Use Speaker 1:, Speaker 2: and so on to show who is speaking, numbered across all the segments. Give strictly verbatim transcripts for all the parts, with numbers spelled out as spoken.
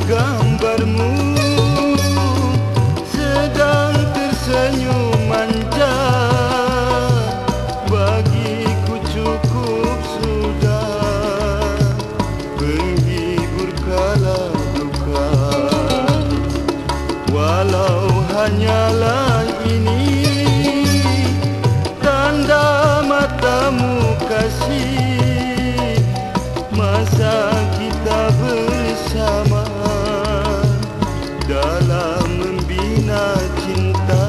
Speaker 1: gambarmu sedang tersenyum manja, bagiku cukup sudah menghibur kala duka. Walau hanyalah ini tanda matamu kasih, masa kita bersama dalam membina cinta.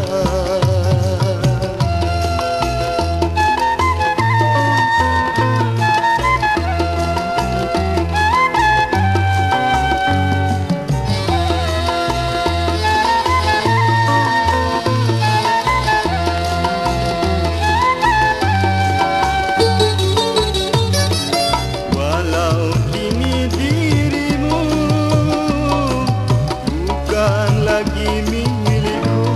Speaker 1: Lagi milikku,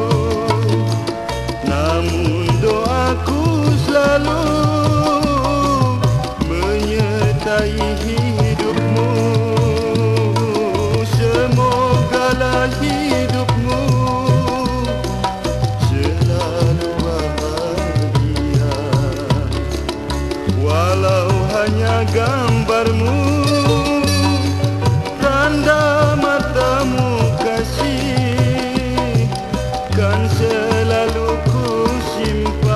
Speaker 1: namun doaku selalu menyertai hidupmu. Semogalah hidupmu selalu bahagia, walau hanya gambarmu, tanda matamu kan selalu ku simpan.